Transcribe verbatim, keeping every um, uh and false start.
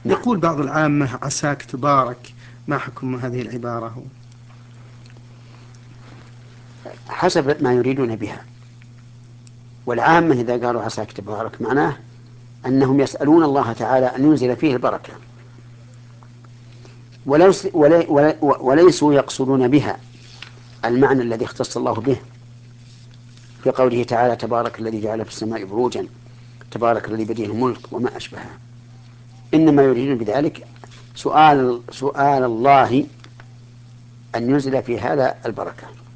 نعم. يقول بعض العامة عساك تبارك، ما حكم هذه العبارة؟ حسب ما يريدون بها. والعامة إذا قالوا عساك تبارك معناه أنهم يسألون الله تعالى أن ينزل فيه البركة، وليس ولي وليسوا يقصدون بها المعنى الذي اختص الله به في قوله تعالى تبارك الذي جعل في السماء بروجا، تبارك الذي بيده الملك وما أشبهه. إنما يريدون بذلك سؤال سؤال الله أن ينزل في هذا البركة.